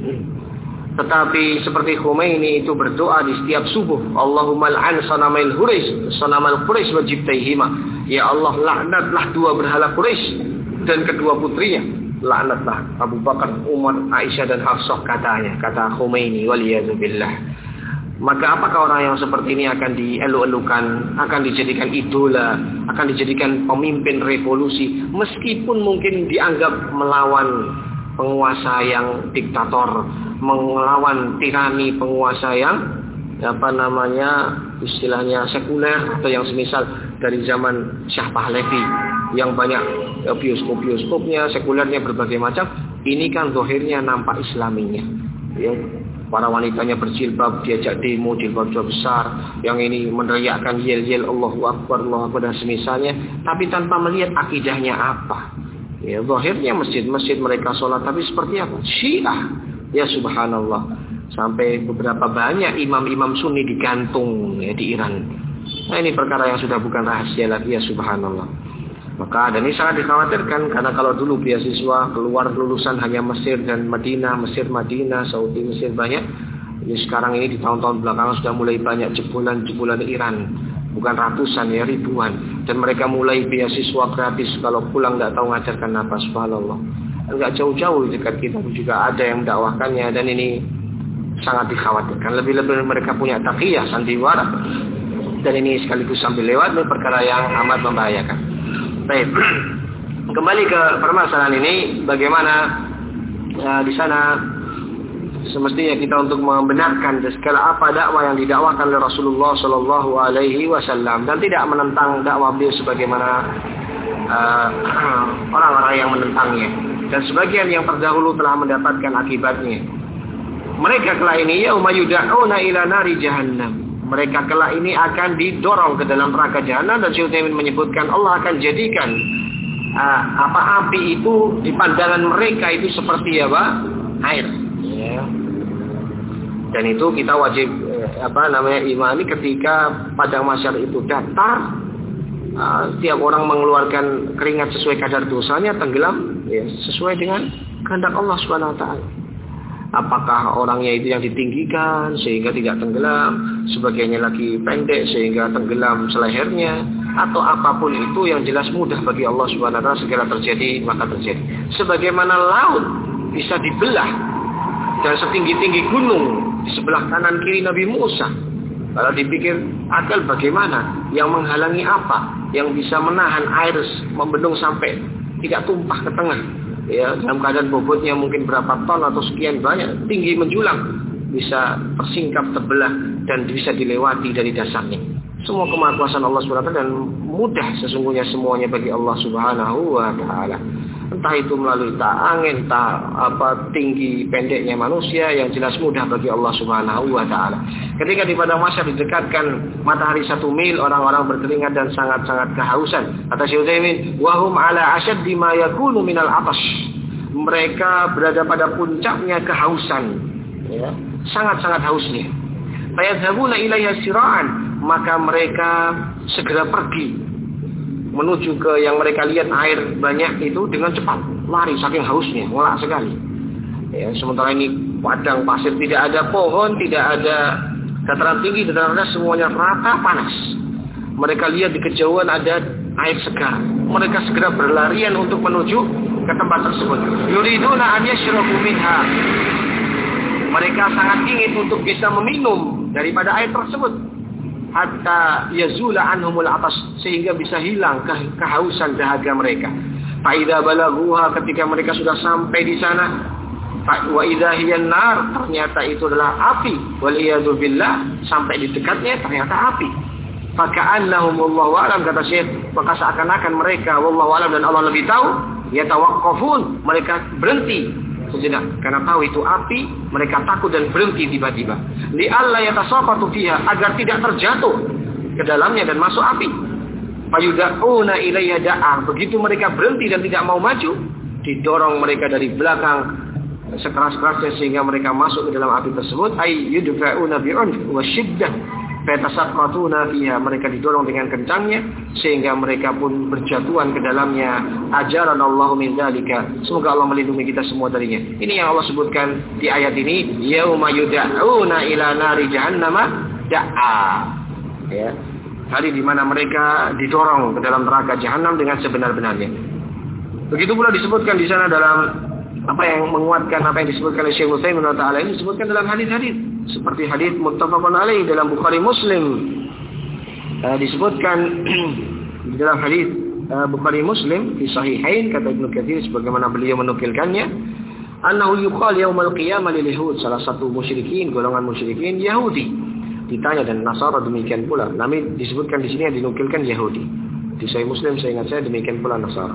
Tetapi seperti Khomeini itu berdoa di setiap subuh, Allahumma al'an sanamail Quraisy, sanamal Quraisy wa jibtaihima. Ya Allah, laknatlah dua berhala Quraisy dan kedua putrinya. Laknatlah Abu Bakar, Umar, Aisyah dan Hafsah, katanya, kata Khomeini, waliyadzubillah. Maka apakah orang yang seperti ini akan dielu-elukan, akan dijadikan idola, akan dijadikan pemimpin revolusi, meskipun mungkin dianggap melawan penguasa yang diktator, melawan tirani penguasa yang apa namanya istilahnya sekuler, atau yang semisal dari zaman Syah Pahlavi yang banyak bioskop-bioskopnya, sekulernya berbagai macam. Ini kan zahirnya nampak islaminya, ya. Para wanitanya berjilbab, diajak demo jilbab besar, yang ini meneriakkan yel-yel Allahu Akbar, Allahu Akbar dan semisalnya, tapi tanpa melihat akidahnya apa. Ya, zahirnya masjid-masjid mereka sholat, tapi seperti apa? Syiah. Ya subhanallah. Sampai beberapa banyak imam-imam Sunni digantung, ya, di Iran. Nah, ini perkara yang sudah bukan rahasia lagi, ya subhanallah. Maka dan ini sangat dikhawatirkan, karena kalau dulu beasiswa keluar lulusan hanya Mesir dan Madinah, Mesir, Madinah, Saudi, Mesir banyak. Ini sekarang ini di tahun-tahun belakangan sudah mulai banyak jebolan-jebolan Iran. Bukan ratusan, ya, ribuan. Dan mereka mulai beasiswa gratis, kalau pulang nggak tahu ngajarkan apa, subhanallah. Enggak jauh-jauh dekat kita juga ada yang mendakwahkannya, dan ini sangat dikhawatirkan. Lebih-lebih mereka punya taqiyah, sandiwara, dan ini sekaligus sambil lewat, ini perkara yang amat membahayakan. Baik, kembali ke permasalahan ini, bagaimana ya, di sana semestinya kita untuk membenarkan segala apa dakwah yang didakwakan oleh Rasulullah Shallallahu Alaihi Wasallam, dan tidak menentang dakwah beliau sebagaimana uh, orang-orang yang menentangnya. Dan sebagian yang terdahulu telah mendapatkan akibatnya. Mereka kelak ini yauma yud'auna ila nari jahannam. Mereka kelak ini akan didorong ke dalam neraka jahanam, dan Syekh Utsaimin menyebutkan Allah akan jadikan uh, apa api itu di pandangan mereka itu seperti apa? Air. Ya. Dan itu kita wajib apa namanya imani ketika padang mahsyar itu datar, uh, setiap orang mengeluarkan keringat sesuai kadar dosanya, tenggelam, ya, sesuai dengan kehendak Allah Subhanahu Wa Taala. Apakah orangnya itu yang ditinggikan sehingga tidak tenggelam, sebagiannya lagi pendek sehingga tenggelam selehernya, atau apapun itu yang jelas mudah bagi Allah Subhanahu Wa Taala segera terjadi, maka terjadi. Sebagaimana laut bisa dibelah dan setinggi-tinggi gunung di sebelah kanan kiri Nabi Musa. Kalau dipikir akal, bagaimana? Yang menghalangi apa? Yang bisa menahan air membendung sampai tidak tumpah ke tengah. Ya, dalam keadaan bobotnya mungkin berapa ton atau sekian banyak, tinggi menjulang, bisa tersingkap, terbelah, dan bisa dilewati dari dasarnya. Semua kemahakuasaan Allah subhanahu wa taala, dan mudah sesungguhnya semuanya bagi Allah Subhanahu wa taala. Entah itu melalui tak angin, tak apa tinggi pendeknya manusia, yang jelas mudah bagi Allah Subhanahu wa taala. Ketika di padang mahsyar didekatkan matahari satu mil, orang-orang berkeringat dan sangat-sangat kehausan. Kata Syekh Utsaimin, wa hum ala asyaddi ma yakunu minal atash. Mereka berada pada puncaknya kehausan, ya, sangat-sangat hausnya. Fayadhabuna ilaiha sira'an, maka mereka segera pergi menuju ke yang mereka lihat air banyak itu dengan cepat, lari saking hausnya, ngelak sekali. Ya, sementara ini padang pasir, tidak ada pohon, tidak ada dataran tinggi, dataran rendah, semuanya rata panas. Mereka lihat di kejauhan ada air segar. Mereka segera berlarian untuk menuju ke tempat tersebut. Yuriduna an yashrabu minha. Mereka sangat ingin untuk bisa meminum daripada air tersebut. Hatta yazula anhumul atas, sehingga bisa hilang ke kehausan dahaga mereka. Fa idza balaghuha, ketika mereka sudah sampai di sana, wa idza hiyan nar, ternyata itu adalah api. Wal iyadu billah, sampai di dekatnya ternyata api. Fa ka'annahumullahu alam, kata Syekh, maka seakan-akan mereka wallahu alam dan Allah lebih tahu, yatawaqqafun, mereka berhenti sejenak karena tahu itu api, mereka takut dan berhenti tiba-tiba. Li alla yatasaqatu fiha, agar tidak terjatuh ke dalamnya dan masuk api. Fayud'una ilayya da'a, begitu mereka berhenti dan tidak mau maju, didorong mereka dari belakang sekeras-kerasnya sehingga mereka masuk ke dalam api tersebut. Ay yudfa'una bi'unf wa shiddah fatasaqqatuna fiha, mereka didorong dengan kencangnya sehingga mereka pun berjatuhan ke dalamnya. Ajaran Allah min dzalika, semoga Allah melindungi kita semua darinya. Ini yang Allah sebutkan di ayat ini, yauma yud'auna ila nari jahannama da'a, ya, hari di mana mereka didorong ke dalam neraka jahanam dengan sebenar-benarnya. Begitu pula disebutkan di sana dalam apa yang menguatkan apa yang disebutkan oleh Syekh Utsaimin taala, ini disebutkan dalam hadis-hadis seperti hadis muttafaqun alaih dalam Bukhari Muslim. Uh, disebutkan di dalam hadis uh, Bukhari Muslim di Sahihain, kata Ibnu Katsir sebagaimana beliau menukilkannya, annahu yuqal yaumul qiyamah lil yahud, salah satu musyrikin, golongan musyrikin Yahudi ditanya, dan Nasara demikian pula. Namun disebutkan di sini yang dinukilkan Yahudi. Di Sahih Muslim saya ingat saya demikian pula Nasara.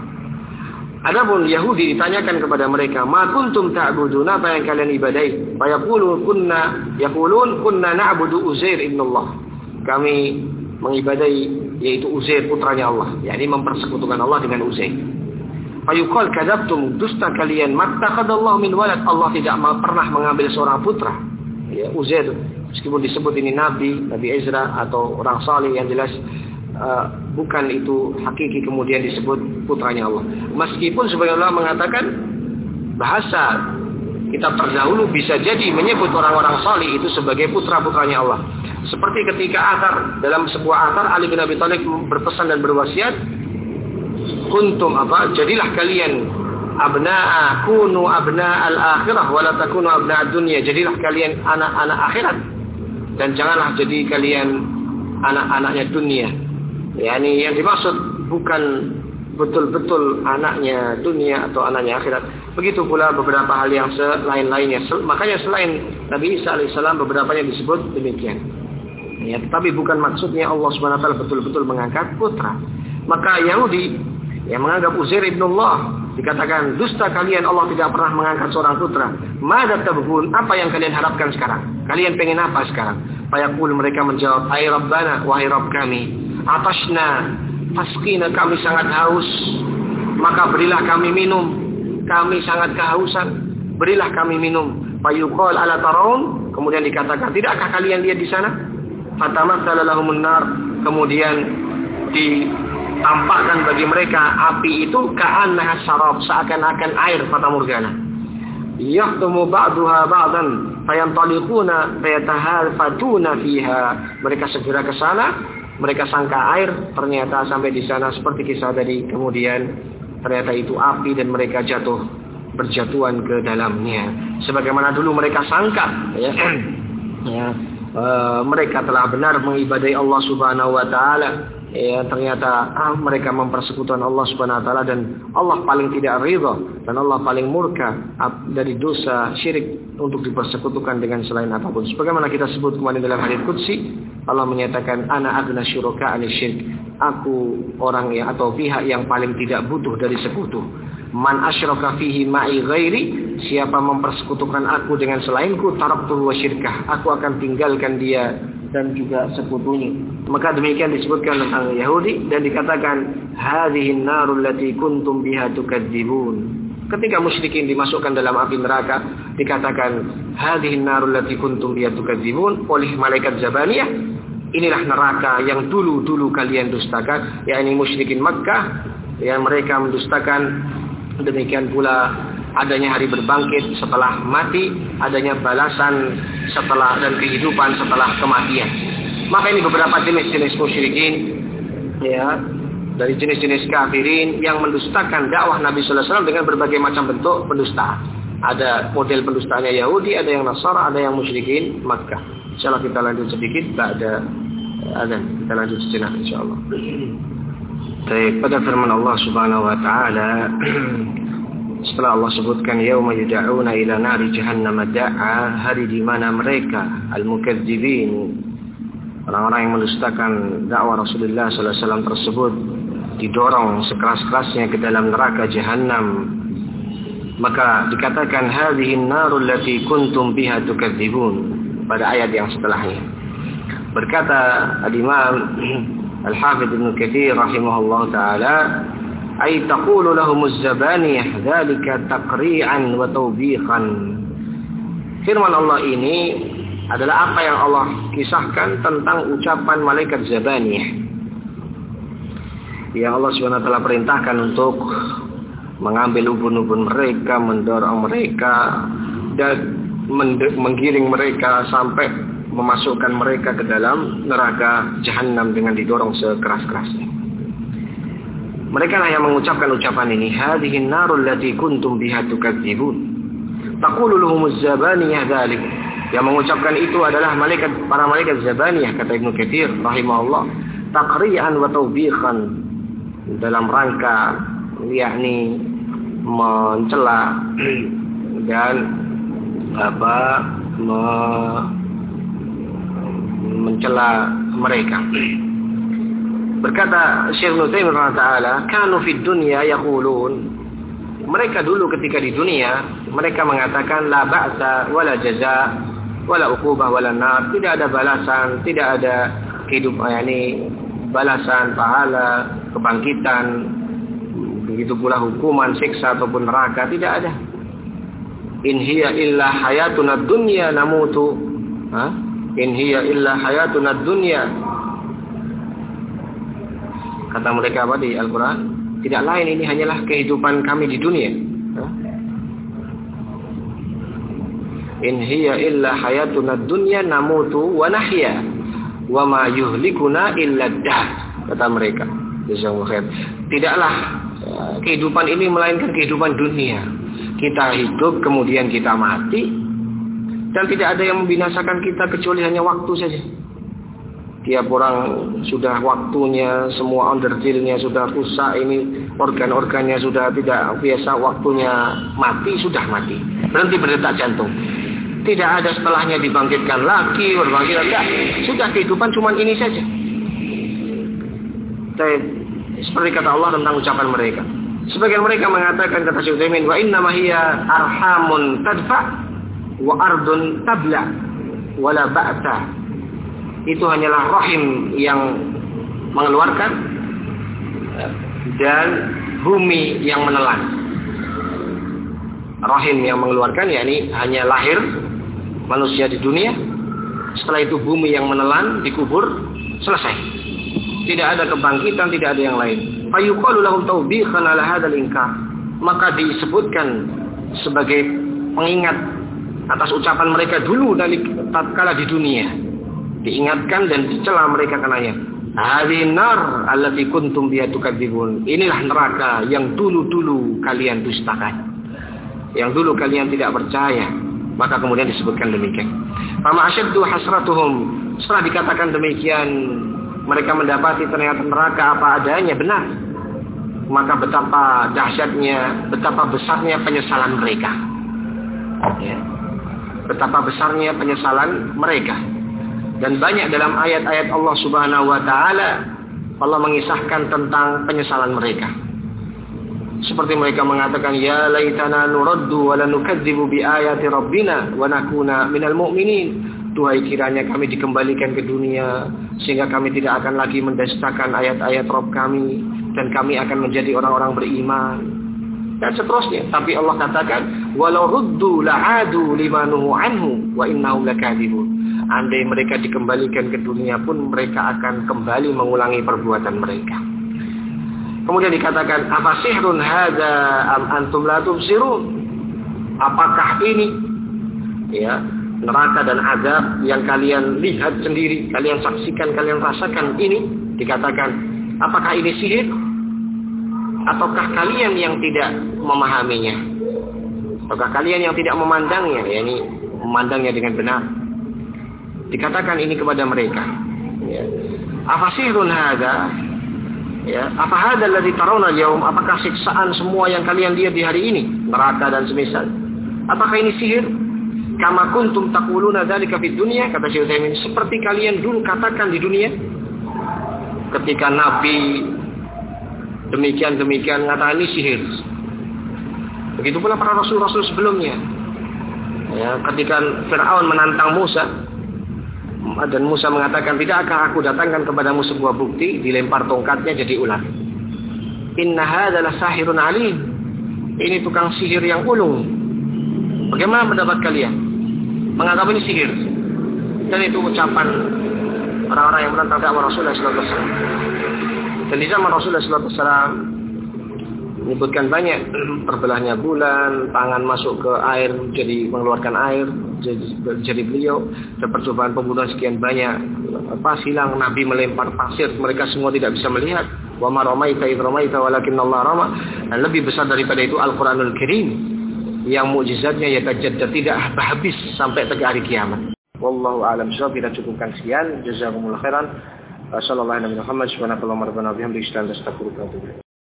Adapun Yahudi ditanyakan kepada mereka, ma kuntum ta'budun, apa yang kalian ibadahi? Fa yaqulu kunna yaqulun kunna na'budu Uzair ibn Allah. Kami mengibadahi yaitu Uzair putranya Allah, yakni mempersekutukan Allah dengan Uzair. Fa yuqal kadzabtum, dusta kalian, mattakhadallahu min walad, Allah tidak pernah mengambil seorang putra. Ya, Uzair meskipun disebut ini nabi, Nabi Ezra atau orang saleh, yang jelas Uh, bukan itu hakiki kemudian disebut putranya Allah. Meskipun sebagian ulama mengatakan bahasa kitab terdahulu bisa jadi menyebut orang-orang salih itu sebagai putra-putranya Allah. Seperti ketika athar, dalam sebuah athar Ali bin Abi Thalib berpesan dan berwasiat, kuntum apa? Jadilah kalian abna'a kunu abna'al akhirah wa la takunu abna'ad dunya. Jadilah kalian anak-anak akhirat dan janganlah jadi kalian anak-anaknya dunia. Yani yang dimaksud bukan betul-betul anaknya dunia atau anaknya akhirat. Begitu pula beberapa hal yang selain-lainnya. Makanya selain Nabi Isa alaihissalam beberapanya disebut demikian. Ya, tetapi bukan maksudnya Allah subhanahu wa taala betul-betul mengangkat putra. Maka Yahudi yang menganggap Uzair ibn Allah dikatakan dusta kalian, Allah tidak pernah mengangkat seorang putra. Madza tabghun, apa yang kalian harapkan sekarang? Kalian pengen apa sekarang? Fayaqul, mereka menjawab, ay rabbana, wahai Rabb kami, atashna fasqina, kami sangat haus, maka berilah kami minum, kami sangat kehausan, berilah kami minum. Fayuqal ala tarawun, kemudian dikatakan, tidakkah kalian lihat di sana? Fatamatsala lahumun nar, kemudian ditampakkan bagi mereka api itu ka'annaha sarab, seakan-akan air fata morgana. Yahtumu ba'duha ba'dan fayantaliquna fayatahalfatuna fiha, mereka segera ke sana, mereka sangka air, ternyata sampai di sana seperti kisah tadi, kemudian ternyata itu api dan mereka jatuh berjatuhan ke dalamnya. Sebagaimana dulu mereka sangka, ya, ya e, mereka telah benar mengibadahi Allah Subhanahu Wa Taala. Ya, ternyata ah, mereka mempersekutukan Allah Subhanahu Wa Taala, dan Allah paling tidak ridha dan Allah paling murka dari dosa syirik untuk dipersekutukan dengan selain apapun. Sebagaimana kita sebut kemarin dalam hadits qudsi, Allah menyatakan ana aghna syuraka 'anil syirk. aku orang yang atau pihak yang paling tidak butuh dari sekutu. Man asyraka fihi ma'i ghairi, siapa mempersekutukan aku dengan selainku, taraktuhu wa syirkah, aku akan tinggalkan dia dan juga sekutunya. Maka demikian disebutkan tentang Yahudi dan dikatakan hadhihi an-narul lati kuntum biha tukadzibun. Ketika musyrikin dimasukkan dalam api neraka, dikatakan hadhihi an-narul lati kuntum biha tukadzibun oleh malaikat Zabaniyah, inilah neraka yang dulu-dulu kalian dustakan, yakni musyrikin Makkah yang mereka mendustakan. Demikian pula adanya hari berbangkit setelah mati, adanya balasan setelah dan kehidupan setelah kematian. Maka ini beberapa jenis-jenis musyrikin, ya, dari jenis-jenis kafirin yang mendustakan dakwah Nabi sallallahu alaihi wasallam dengan berbagai macam bentuk pendustaan. Ada model pendustaannya Yahudi, ada yang Nasara, ada yang musyrikin Makkah. Insyaallah kita lanjut sedikit, tak ada azan. Kita lanjut sejenak insyaallah. Baik, pada firman Allah Subhanahu wa taala setelah Allah sebutkan yauma yud'auna ila nari jahannam da'a, hari di mana mereka al-mukadzibin, orang-orang yang mendustakan dakwah Rasulullah sallallahu alaihi wasallam tersebut, didorong sekeras-kerasnya ke dalam neraka jahanam. Maka dikatakan hadhihi an-narul lati kuntum biha tukadzibun pada ayat yang setelahnya. Berkata al-Imam Al-Hafidh Ibn Katsir rahimahullah ta'ala, ay taqulu lahumuz zabaniyah dzalika taqri'an wa tawbiqan. Firman Allah ini adalah apa yang Allah kisahkan tentang ucapan malaikat Zabaniyah yang Allah subhanahu wa ta'ala perintahkan untuk mengambil ubun-ubun mereka, mendorong mereka dan menggiring mereka sampai memasukkan mereka ke dalam neraka jahanam dengan didorong sekeras-kerasnya. Mereka lah yang mengucapkan ucapan ini, hadhihi an-narul lati kuntum biha tukadzibun. Taqulu lahumuz zabaniyah dzalik. Yang mengucapkan itu adalah malaikat, para malaikat Zabaniyah, kata Ibnu Katsir rahimahullah, taqri'an wa tawbiqan, dalam rangka yakni mencela dan apa me mencela mereka. Berkata Syekh Ibnu Taimiyah taala, kanu fid dunya yaqulun, mereka dulu ketika di dunia mereka mengatakan la ba'sa wala jaza wala uqubah wala nar, tidak ada balasan, tidak ada kehidupan yakni balasan, pahala, kebangkitan, begitu pula hukuman, siksa ataupun neraka, tidak ada. In hiya illa hayatuna dunya namutu, ha? In hiya illa hayatuna dunya. Kata mereka apa di Al-Quran? Tidak lain, ini hanyalah kehidupan kami di dunia. In hiya illa hayatuna dunya namutu wa nahya wa ma yuhlikuna illa dah. Kata mereka. Jazakumullah khair. Tidaklah kehidupan ini melainkan kehidupan dunia. Kita hidup kemudian kita mati. Dan tidak ada yang membinasakan kita kecuali hanya waktu saja. Tiap orang sudah waktunya, semua underdealnya sudah rusak, ini organ-organnya sudah tidak biasa, waktunya mati, sudah mati. Berhenti berdetak jantung. Tidak ada setelahnya dibangkitkan lagi, berbangkit enggak. Sudah kehidupan cuma ini saja. Seperti kata Allah tentang ucapan mereka. Sebagian mereka mengatakan, kata Syekh Utsaimin, wa inna ma hiya arhamun tadfa wa ardun tabla wala ba'ta. Itu hanyalah rahim yang mengeluarkan dan bumi yang menelan. Rahim yang mengeluarkan yakni hanya lahir manusia di dunia, setelah itu bumi yang menelan, dikubur, selesai. Tidak ada kebangkitan, tidak ada yang lain. Fa yuqalu lahum tawbiqan ala hadzal inkar. Maka disebutkan sebagai pengingat atas ucapan mereka dulu dari tatkala di dunia, diingatkan dan dicela mereka karenanya. Hadhihi nar allati kuntum biha tukadzibun. Inilah neraka yang dulu-dulu kalian dustakan, yang dulu kalian tidak percaya. Maka kemudian disebutkan demikian. Fama asyaddu hasratuhum. Setelah dikatakan demikian, mereka mendapati ternyata neraka apa adanya, benar. Maka betapa dahsyatnya, betapa besarnya penyesalan mereka. Ya. Betapa besarnya penyesalan mereka. Dan banyak dalam ayat-ayat Allah Subhanahu wa taala Allah mengisahkan tentang penyesalan mereka. Seperti mereka mengatakan, ya laitana nuraddu wa la nukadzibu bi ayati rabbina wa nakuna minal mu'minin. Tuhai kiranya kami dikembalikan ke dunia sehingga kami tidak akan lagi mendustakan ayat-ayat Rabb kami dan kami akan menjadi orang-orang beriman. Dan seterusnya. Tapi Allah katakan, walau ruddu la'adu limanuhu anhu wa innahum lakadzibun. Andai mereka dikembalikan ke dunia pun mereka akan kembali mengulangi perbuatan mereka. Kemudian dikatakan, afasihrun hadza am antum la tubsirun? Apakah ini ya neraka dan azab yang kalian lihat sendiri, kalian saksikan, kalian rasakan ini? Dikatakan, apakah ini sihir? Ataukah kalian yang tidak memahaminya? Ataukah kalian yang tidak memandangnya? Ya, ini memandangnya dengan benar. Dikatakan ini kepada mereka. Ya. Afasihrun hadza? Ya, apa hadzal ladzi tarawna al-yaum? Apakah siksaan semua yang kalian lihat di hari ini, neraka dan semisal? Apakah ini sihir? Kama kuntum taquluna dzalika fid dunya, kata Syekh Utsaimin, seperti kalian dulu katakan di dunia ketika Nabi demikian-demikian mengatakan ini sihir. Begitu pula para rasul-rasul sebelumnya. Ya, ketika Firaun menantang Musa dan Musa mengatakan, tidakkah aku datangkan kepadamu sebuah bukti? Dilempar tongkatnya jadi ular. Inna hadzalah sahirun alim. Ini tukang sihir yang ulung. Bagaimana pendapat kalian? Menganggap ini sihir. Dan itu ucapan orang-orang yang menentang dakwah Rasulullah sallallahu alaihi wasallam. Dan di zaman Rasulullah sallallahu alaihi wasallam menyebutkan banyak terbelahnya bulan, tangan masuk ke air jadi mengeluarkan air, jadi, jadi beliau dan percobaan pembunuhan sekian banyak. Pas hilang Nabi melempar pasir, mereka semua tidak bisa melihat. Wa ma ramaita idh ramaita walakinnallaha rama. Dan lebih besar daripada itu Al-Qur'anul Karim yang mukjizatnya ya tajaddad, tidak habis sampai ke hari kiamat. Wallahu a'lam bishawab. Kita cukupkan sekian. Jazakumullah khairan. Sallallahu alaihi wa sallam. Subhanakallahumma rabbana wa bihamdika asyhadu an la ilaha illa anta astaghfiruka wa atubu ilaik.